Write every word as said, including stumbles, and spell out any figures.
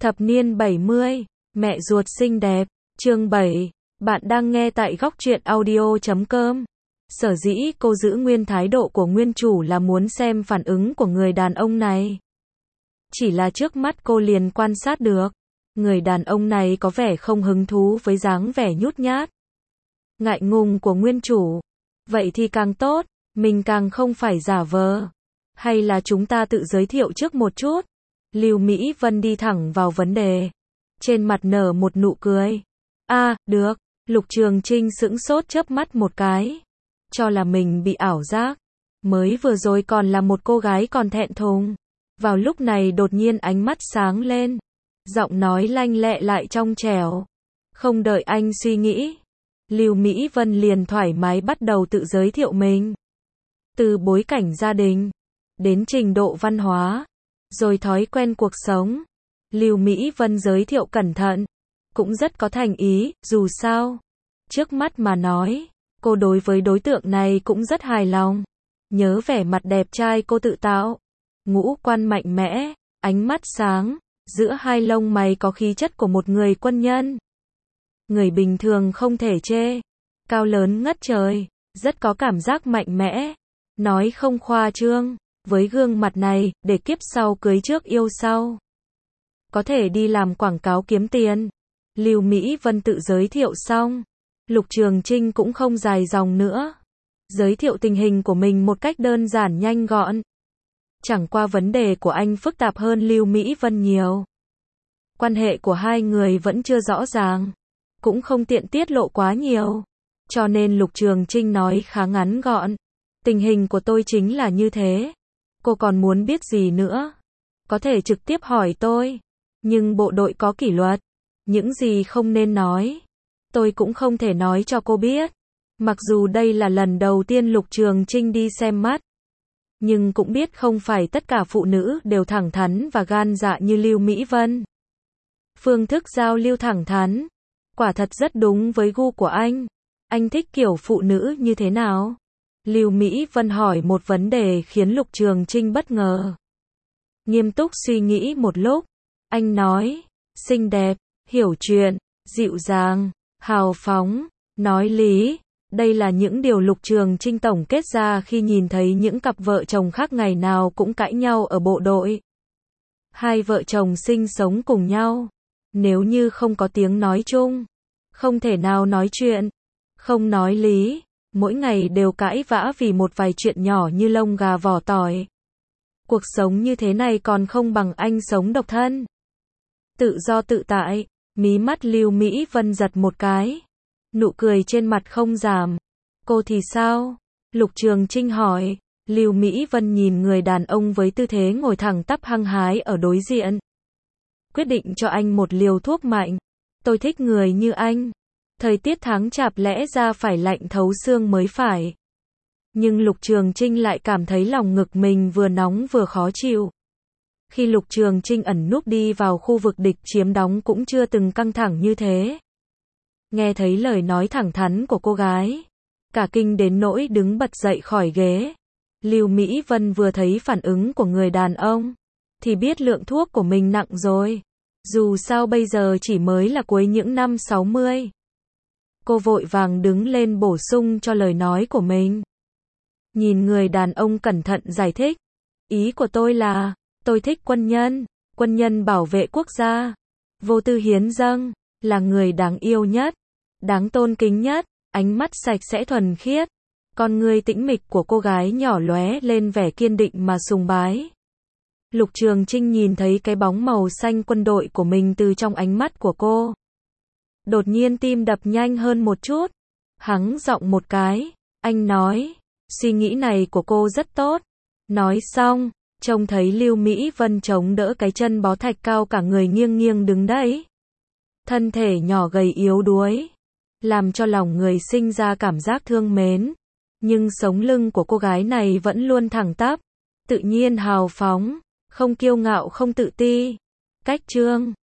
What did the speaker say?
Thập niên bảy mươi, mẹ ruột xinh đẹp, chương bảy, bạn đang nghe tại góc truyện audio chấm com. Sở dĩ cô giữ nguyên thái độ của nguyên chủ là muốn xem phản ứng của người đàn ông này. Chỉ là trước mắt cô liền quan sát được, người đàn ông này có vẻ không hứng thú với dáng vẻ nhút nhát, ngại ngùng của nguyên chủ. Vậy thì càng tốt, mình càng không phải giả vờ. Hay là chúng ta tự giới thiệu trước một chút? Lưu Mỹ Vân đi thẳng vào vấn đề, trên mặt nở một nụ cười. A, à, được. Lục Trường Trinh sững sốt chớp mắt một cái, cho là mình bị ảo giác. Mới vừa rồi còn là một cô gái còn thẹn thùng, vào lúc này đột nhiên ánh mắt sáng lên, giọng nói lanh lẹ lại trong trẻo. Không đợi anh suy nghĩ, Lưu Mỹ Vân liền thoải mái bắt đầu tự giới thiệu mình. Từ bối cảnh gia đình, đến trình độ văn hóa, rồi thói quen cuộc sống, Lưu Mỹ Vân giới thiệu cẩn thận, cũng rất có thành ý. Dù sao, trước mắt mà nói, cô đối với đối tượng này cũng rất hài lòng. Nhớ vẻ mặt đẹp trai cô tự tạo, ngũ quan mạnh mẽ, ánh mắt sáng, giữa hai lông mày có khí chất của một người quân nhân. Người bình thường không thể chê, cao lớn ngất trời, rất có cảm giác mạnh mẽ. Nói không khoa trương, với gương mặt này, để kiếp sau cưới trước yêu sau, có thể đi làm quảng cáo kiếm tiền. Lưu Mỹ Vân tự giới thiệu xong, Lục Trường Trinh cũng không dài dòng nữa, giới thiệu tình hình của mình một cách đơn giản nhanh gọn. Chẳng qua vấn đề của anh phức tạp hơn Lưu Mỹ Vân nhiều. Quan hệ của hai người vẫn chưa rõ ràng, cũng không tiện tiết lộ quá nhiều, cho nên Lục Trường Trinh nói khá ngắn gọn. Tình hình của tôi chính là như thế. Cô còn muốn biết gì nữa? Có thể trực tiếp hỏi tôi. Nhưng bộ đội có kỷ luật, những gì không nên nói, tôi cũng không thể nói cho cô biết. Mặc dù đây là lần đầu tiên Lục Trường Trinh đi xem mắt, nhưng cũng biết không phải tất cả phụ nữ đều thẳng thắn và gan dạ như Lưu Mỹ Vân. Phương thức giao lưu thẳng thắn, quả thật rất đúng với gu của anh. Anh thích kiểu phụ nữ như thế nào? Lưu Mỹ Vân hỏi một vấn đề khiến Lục Trường Trinh bất ngờ. Nghiêm túc suy nghĩ một lúc, anh nói, xinh đẹp, hiểu chuyện, dịu dàng, hào phóng, nói lý. Đây là những điều Lục Trường Trinh tổng kết ra khi nhìn thấy những cặp vợ chồng khác ngày nào cũng cãi nhau ở bộ đội. Hai vợ chồng sinh sống cùng nhau, nếu như không có tiếng nói chung, không thể nào nói chuyện, không nói lý, mỗi ngày đều cãi vã vì một vài chuyện nhỏ như lông gà vỏ tỏi. Cuộc sống như thế này còn không bằng anh sống độc thân, tự do tự tại. Mí mắt Lưu Mỹ Vân giật một cái, nụ cười trên mặt không giảm. Cô thì sao? Lục Trường Trinh hỏi. Lưu Mỹ Vân nhìn người đàn ông với tư thế ngồi thẳng tắp hăng hái ở đối diện, quyết định cho anh một liều thuốc mạnh. Tôi thích người như anh. Thời tiết tháng chạp lẽ ra phải lạnh thấu xương mới phải. Nhưng Lục Trường Trinh lại cảm thấy lòng ngực mình vừa nóng vừa khó chịu. Khi Lục Trường Trinh ẩn núp đi vào khu vực địch chiếm đóng cũng chưa từng căng thẳng như thế. Nghe thấy lời nói thẳng thắn của cô gái, cả kinh đến nỗi đứng bật dậy khỏi ghế. Lưu Mỹ Vân vừa thấy phản ứng của người đàn ông, thì biết lượng thuốc của mình nặng rồi. Dù sao bây giờ chỉ mới là cuối những năm sáu mươi. Cô vội vàng đứng lên bổ sung cho lời nói của mình. Nhìn người đàn ông cẩn thận giải thích. Ý của tôi là, tôi thích quân nhân, quân nhân bảo vệ quốc gia, vô tư hiến dâng, là người đáng yêu nhất, đáng tôn kính nhất, ánh mắt sạch sẽ thuần khiết. Con người tĩnh mịch của cô gái nhỏ lóe lên vẻ kiên định mà sùng bái. Lục Trường Trinh nhìn thấy cái bóng màu xanh quân đội của mình từ trong ánh mắt của cô. Đột nhiên tim đập nhanh hơn một chút. Hắng giọng một cái, anh nói, suy nghĩ này của cô rất tốt. Nói xong, trông thấy Lưu Mỹ Vân chống đỡ cái chân bó thạch cao cả người nghiêng nghiêng đứng đấy. Thân thể nhỏ gầy yếu đuối, làm cho lòng người sinh ra cảm giác thương mến. Nhưng sống lưng của cô gái này vẫn luôn thẳng tắp, tự nhiên hào phóng, không kiêu ngạo không tự ti. Cách chương